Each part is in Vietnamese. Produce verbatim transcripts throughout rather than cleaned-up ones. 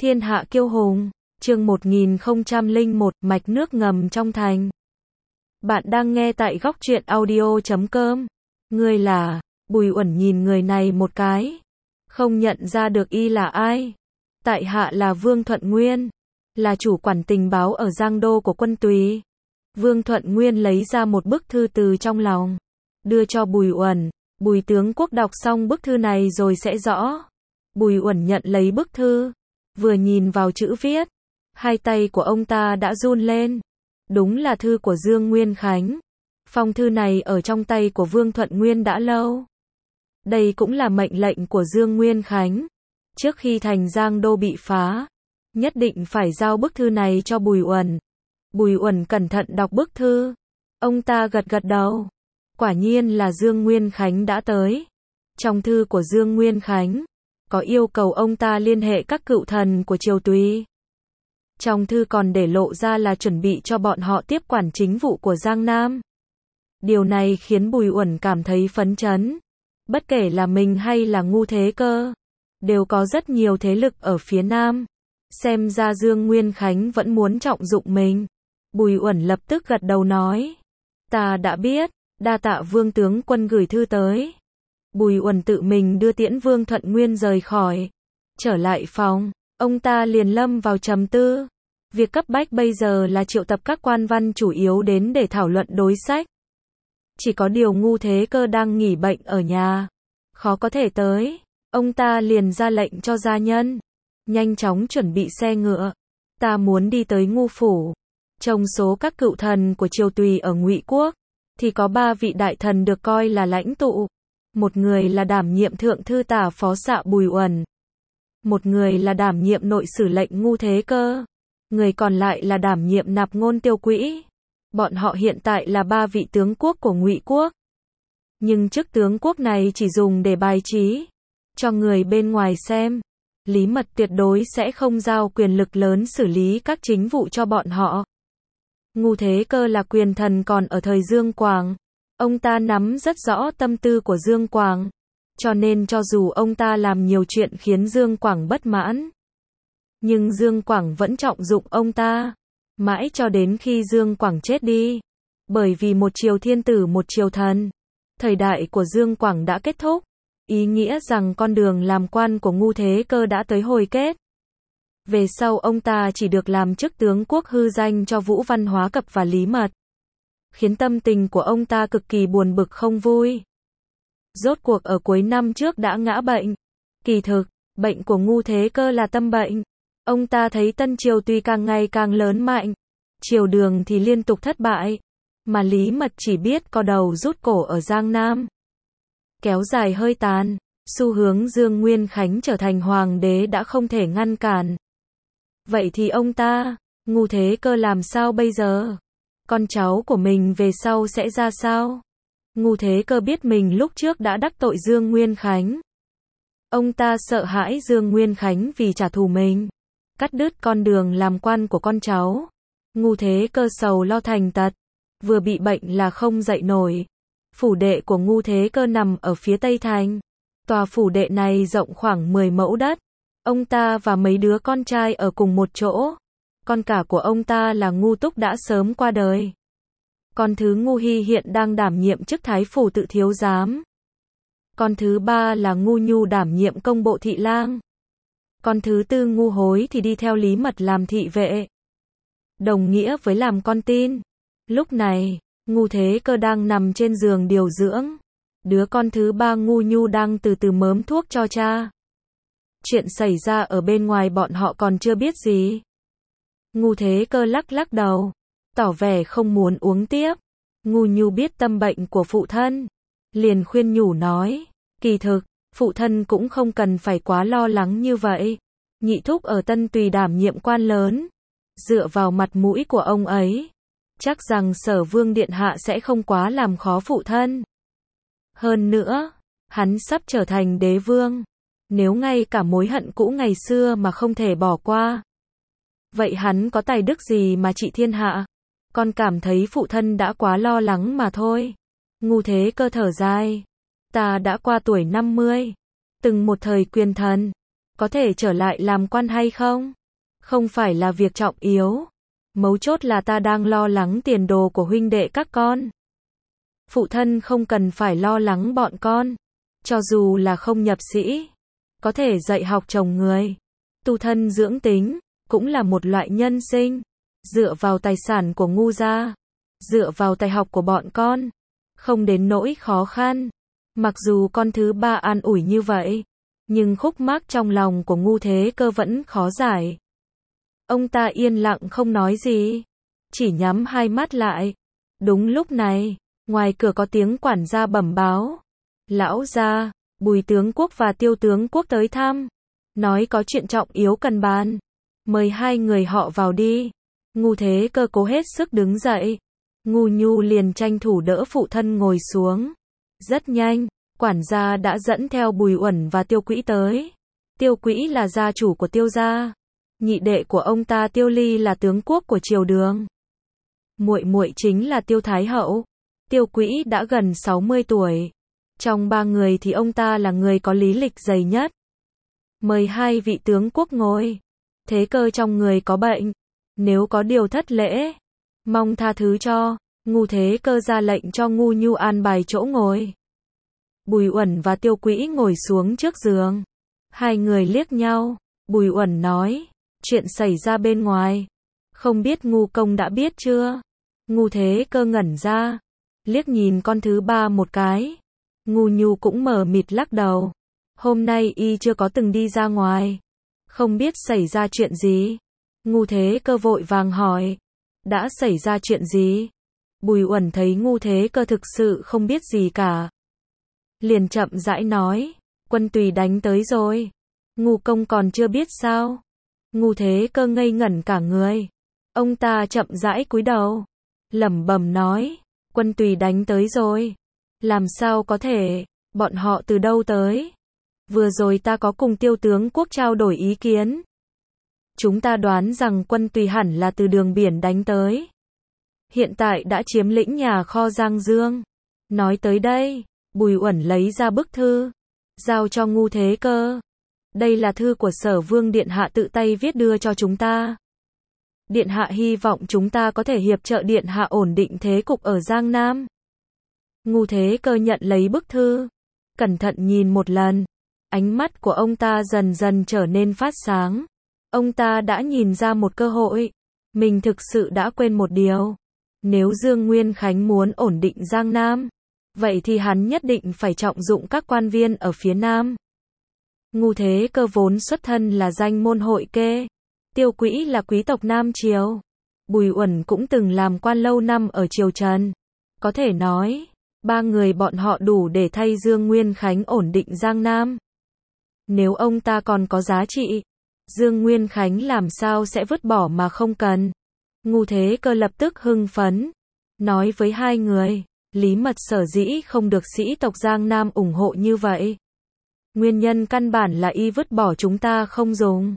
Thiên hạ kiêu hùng, chương một nghìn không trăm lẻ một, mạch nước ngầm trong thành. Bạn đang nghe tại góc truyện audio chấm com. Ngươi là, Bùi Uẩn nhìn người này một cái, không nhận ra được y là ai. Tại hạ là Vương Thuận Nguyên, là chủ quản tình báo ở Giang Đô của quân Tùy. Vương Thuận Nguyên lấy ra một bức thư từ trong lòng, đưa cho Bùi Uẩn. Bùi tướng quốc đọc xong bức thư này rồi sẽ rõ. Bùi Uẩn nhận lấy bức thư, vừa nhìn vào chữ viết, hai tay của ông ta đã run lên. Đúng là thư của Dương Nguyên Khánh. Phong thư này ở trong tay của Vương Thuận Nguyên đã lâu. Đây cũng là mệnh lệnh của Dương Nguyên Khánh. Trước khi thành Giang Đô bị phá, nhất định phải giao bức thư này cho Bùi Uẩn. Bùi Uẩn cẩn thận đọc bức thư. Ông ta gật gật đầu. Quả nhiên là Dương Nguyên Khánh đã tới. Trong thư của Dương Nguyên Khánh, có yêu cầu ông ta liên hệ các cựu thần của triều Tùy. Trong thư còn để lộ ra là chuẩn bị cho bọn họ tiếp quản chính vụ của Giang Nam. Điều này khiến Bùi Uẩn cảm thấy phấn chấn. Bất kể là mình hay là Ngu Thế Cơ, đều có rất nhiều thế lực ở phía Nam. Xem ra Dương Nguyên Khánh vẫn muốn trọng dụng mình. Bùi Uẩn lập tức gật đầu nói. Ta đã biết, đa tạ Vương tướng quân gửi thư tới. Bùi Uẩn tự mình đưa tiễn Vương Thuận Nguyên rời khỏi. Trở lại phòng, ông ta liền lâm vào trầm tư. Việc cấp bách bây giờ là triệu tập các quan văn chủ yếu đến để thảo luận đối sách. Chỉ có điều Ngu Thế Cơ đang nghỉ bệnh ở nhà, khó có thể tới. Ông ta liền ra lệnh cho gia nhân nhanh chóng chuẩn bị xe ngựa. Ta muốn đi tới Ngu phủ. Trong số các cựu thần của triều Tùy ở Ngụy Quốc, thì có ba vị đại thần được coi là lãnh tụ. Một người là đảm nhiệm thượng thư tả phó xạ Bùi Uẩn. Một người là đảm nhiệm nội sử lệnh Ngu Thế Cơ. Người còn lại là đảm nhiệm nạp ngôn tiêu quỹ. Bọn họ hiện tại là ba vị tướng quốc của Ngụy Quốc. Nhưng chức tướng quốc này chỉ dùng để bài trí, cho người bên ngoài xem. Lý Mật tuyệt đối sẽ không giao quyền lực lớn xử lý các chính vụ cho bọn họ. Ngu Thế Cơ là quyền thần còn ở thời Dương Quảng. Ông ta nắm rất rõ tâm tư của Dương Quảng. Cho nên cho dù ông ta làm nhiều chuyện khiến Dương Quảng bất mãn, nhưng Dương Quảng vẫn trọng dụng ông ta. Mãi cho đến khi Dương Quảng chết đi. Bởi vì một triều thiên tử một triều thần. Thời đại của Dương Quảng đã kết thúc. Ý nghĩa rằng con đường làm quan của Ngu Thế Cơ đã tới hồi kết. Về sau ông ta chỉ được làm chức tướng quốc hư danh cho Vũ Văn Hóa Cập và Lý Mật. Khiến tâm tình của ông ta cực kỳ buồn bực không vui. Rốt cuộc ở cuối năm trước đã ngã bệnh. Kỳ thực, bệnh của Ngu Thế Cơ là tâm bệnh. Ông ta thấy Tân Triều tuy càng ngày càng lớn mạnh, triều đường thì liên tục thất bại, mà Lý Mật chỉ biết co đầu rút cổ ở Giang Nam. Kéo dài hơi tàn, xu hướng Dương Nguyên Khánh trở thành hoàng đế đã không thể ngăn cản. Vậy thì ông ta, Ngu Thế Cơ làm sao bây giờ? Con cháu của mình về sau sẽ ra sao? Ngu Thế Cơ biết mình lúc trước đã đắc tội Dương Nguyên Khánh. Ông ta sợ hãi Dương Nguyên Khánh vì trả thù mình, cắt đứt con đường làm quan của con cháu. Ngu Thế Cơ sầu lo thành tật, vừa bị bệnh là không dậy nổi. Phủ đệ của Ngu Thế Cơ nằm ở phía Tây Thành. Tòa phủ đệ này rộng khoảng mười mẫu đất. Ông ta và mấy đứa con trai ở cùng một chỗ. Con cả của ông ta là Ngu Túc đã sớm qua đời. Con thứ Ngu Hy hiện đang đảm nhiệm chức thái phủ tự thiếu giám. Con thứ ba là Ngu Nhu đảm nhiệm công bộ thị lang. Con thứ tư Ngu Hối thì đi theo Lý Mật làm thị vệ. Đồng nghĩa với làm con tin. Lúc này, Ngu Thế Cơ đang nằm trên giường điều dưỡng. Đứa con thứ ba Ngu Nhu đang từ từ mớm thuốc cho cha. Chuyện xảy ra ở bên ngoài bọn họ còn chưa biết gì. Ngu Thế Cơ lắc lắc đầu, tỏ vẻ không muốn uống tiếp. Ngu Nhu biết tâm bệnh của phụ thân, liền khuyên nhủ nói, kỳ thực, phụ thân cũng không cần phải quá lo lắng như vậy. Nhị thúc ở Tân Tùy đảm nhiệm quan lớn, dựa vào mặt mũi của ông ấy, chắc rằng Sở Vương điện hạ sẽ không quá làm khó phụ thân. Hơn nữa, hắn sắp trở thành đế vương, nếu ngay cả mối hận cũ ngày xưa mà không thể bỏ qua, vậy hắn có tài đức gì mà trị thiên hạ? Con cảm thấy phụ thân đã quá lo lắng mà thôi. Ngu Thế Cơ thở dài, ta đã qua tuổi năm mươi, từng một thời quyền thần, có thể trở lại làm quan hay không? Không phải là việc trọng yếu. Mấu chốt là ta đang lo lắng tiền đồ của huynh đệ các con. Phụ thân không cần phải lo lắng bọn con. Cho dù là không nhập sĩ, có thể dạy học chồng người, tu thân dưỡng tính, cũng là một loại nhân sinh. Dựa vào tài sản của ngu gia, dựa vào tài học của bọn con, không đến nỗi khó khăn. Mặc dù con thứ ba an ủi như vậy, nhưng khúc mắc trong lòng của Ngu Thế Cơ vẫn khó giải. Ông ta yên lặng không nói gì, chỉ nhắm hai mắt lại. Đúng lúc này, ngoài cửa có tiếng quản gia bẩm báo. Lão gia, Bùi tướng quốc và Tiêu tướng quốc tới thăm, nói có chuyện trọng yếu cần bàn, mời hai người họ vào đi. Ngu Thế Cơ cố hết sức đứng dậy. Ngu Nhu liền tranh thủ đỡ phụ thân ngồi xuống. Rất nhanh, quản gia đã dẫn theo Bùi Uẩn và Tiêu Quỹ tới. Tiêu Quỹ là gia chủ của Tiêu gia, nhị đệ của ông ta Tiêu Ly là tướng quốc của triều Đường. Muội muội chính là Tiêu Thái hậu. Tiêu Quỹ đã gần sáu mươi tuổi. Trong ba người thì ông ta là người có lý lịch dày nhất. Mời hai vị tướng quốc ngồi. Thế Cơ trong người có bệnh, nếu có điều thất lễ, mong tha thứ cho. Ngu Thế Cơ ra lệnh cho Ngu Nhu an bài chỗ ngồi. Bùi Uẩn và Tiêu Quỹ ngồi xuống trước giường. Hai người liếc nhau. Bùi Uẩn nói, chuyện xảy ra bên ngoài, không biết Ngu công đã biết chưa? Ngu Thế Cơ ngẩn ra, liếc nhìn con thứ ba một cái. Ngu Nhu cũng mờ mịt lắc đầu. Hôm nay y chưa có từng đi ra ngoài, không biết xảy ra chuyện gì. Ngu Thế Cơ vội vàng hỏi, đã xảy ra chuyện gì? Bùi Uẩn thấy Ngu Thế Cơ thực sự không biết gì cả, liền chậm rãi nói, quân tùy đánh tới rồi. Ngu công còn chưa biết sao? Ngu Thế Cơ ngây ngẩn cả người. Ông ta chậm rãi cúi đầu, lẩm bẩm nói, quân tùy đánh tới rồi. Làm sao có thể, bọn họ từ đâu tới? Vừa rồi ta có cùng Tiêu tướng quốc trao đổi ý kiến. Chúng ta đoán rằng quân tùy hẳn là từ đường biển đánh tới. Hiện tại đã chiếm lĩnh nhà kho Giang Dương. Nói tới đây, Bùi Uẩn lấy ra bức thư, giao cho Ngu Thế Cơ. Đây là thư của Sở Vương Điện Hạ tự tay viết đưa cho chúng ta. Điện Hạ hy vọng chúng ta có thể hiệp trợ Điện Hạ ổn định thế cục ở Giang Nam. Ngu Thế Cơ nhận lấy bức thư, cẩn thận nhìn một lần. Ánh mắt của ông ta dần dần trở nên phát sáng. Ông ta đã nhìn ra một cơ hội. Mình thực sự đã quên một điều. Nếu Dương Nguyên Khánh muốn ổn định Giang Nam, vậy thì hắn nhất định phải trọng dụng các quan viên ở phía Nam. Ngu Thế Cơ vốn xuất thân là danh môn hội kê. Tiêu Quỹ là quý tộc Nam Triều. Bùi Uẩn cũng từng làm quan lâu năm ở Triều Trần. Có thể nói, ba người bọn họ đủ để thay Dương Nguyên Khánh ổn định Giang Nam. Nếu ông ta còn có giá trị, Dương Nguyên Khánh làm sao sẽ vứt bỏ mà không cần. Ngu Thế Cơ lập tức hưng phấn, nói với hai người, Lý Mật sở dĩ không được sĩ tộc Giang Nam ủng hộ như vậy. Nguyên nhân căn bản là y vứt bỏ chúng ta không dùng.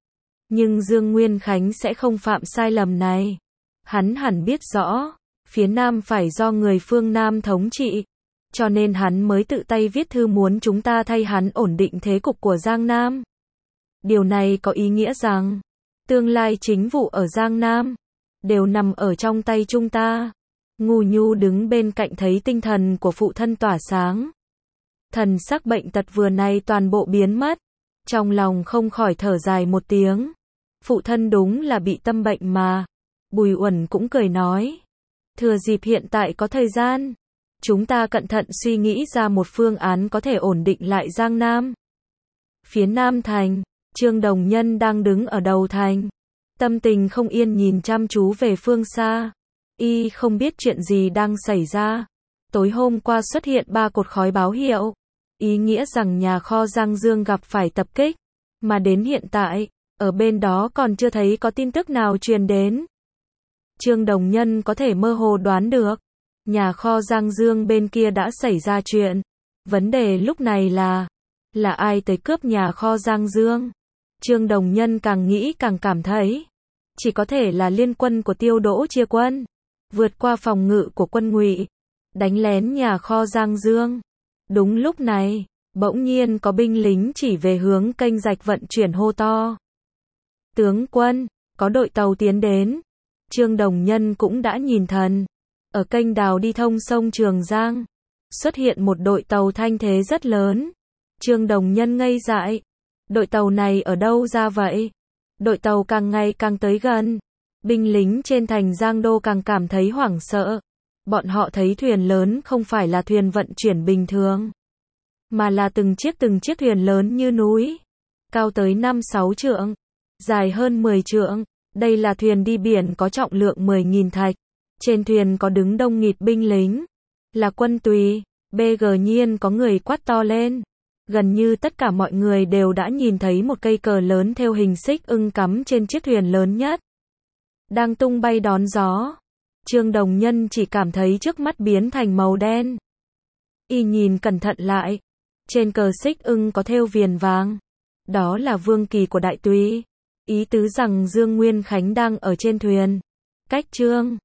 Nhưng Dương Nguyên Khánh sẽ không phạm sai lầm này. Hắn hẳn biết rõ, phía Nam phải do người phương Nam thống trị. Cho nên hắn mới tự tay viết thư muốn chúng ta thay hắn ổn định thế cục của Giang Nam. Điều này có ý nghĩa rằng, tương lai chính vụ ở Giang Nam đều nằm ở trong tay chúng ta. Ngu Nhu đứng bên cạnh thấy tinh thần của phụ thân tỏa sáng. Thần sắc bệnh tật vừa nay toàn bộ biến mất. Trong lòng không khỏi thở dài một tiếng. Phụ thân đúng là bị tâm bệnh mà. Bùi Uẩn cũng cười nói, thừa dịp hiện tại có thời gian, chúng ta cẩn thận suy nghĩ ra một phương án có thể ổn định lại Giang Nam. Phía Nam thành, Trương Đồng Nhân đang đứng ở đầu thành, tâm tình không yên nhìn chăm chú về phương xa. Y không biết chuyện gì đang xảy ra. Tối hôm qua xuất hiện ba cột khói báo hiệu, ý nghĩa rằng nhà kho Giang Dương gặp phải tập kích, mà đến hiện tại, ở bên đó còn chưa thấy có tin tức nào truyền đến. Trương Đồng Nhân có thể mơ hồ đoán được, nhà kho Giang Dương bên kia đã xảy ra chuyện. Vấn đề lúc này là, là ai tới cướp nhà kho Giang Dương? Trương Đồng Nhân càng nghĩ càng cảm thấy, chỉ có thể là liên quân của Tiêu Đỗ chia quân, vượt qua phòng ngự của quân Ngụy, đánh lén nhà kho Giang Dương. Đúng lúc này, Bỗng nhiên có binh lính chỉ về hướng kênh rạch vận chuyển hô to. Tướng quân, có đội tàu tiến đến. Trương Đồng Nhân cũng đã nhìn thần. Ở kênh đào đi thông sông Trường Giang, xuất hiện một đội tàu thanh thế rất lớn. Trương Đồng Nhân ngây dại. Đội tàu này ở đâu ra vậy? Đội tàu càng ngày càng tới gần. Binh lính trên thành Giang Đô càng cảm thấy hoảng sợ. Bọn họ thấy thuyền lớn không phải là thuyền vận chuyển bình thường, mà là từng chiếc từng chiếc thuyền lớn như núi, cao tới năm sáu trượng, dài hơn mười trượng. Đây là thuyền đi biển có trọng lượng mười nghìn thạch. Trên thuyền có đứng đông nghịt binh lính, là quân tùy. Bê gờ nhiên có người quát to lên. Gần như tất cả mọi người đều đã nhìn thấy một cây cờ lớn theo hình xích ưng cắm trên chiếc thuyền lớn nhất, đang tung bay đón gió. Trương Đồng Nhân chỉ cảm thấy trước mắt biến thành màu đen. Y nhìn cẩn thận lại. Trên cờ xích ưng có thêu viền vàng. Đó là vương kỳ của đại tùy. Ý tứ rằng Dương Nguyên Khánh đang ở trên thuyền. Cách Trương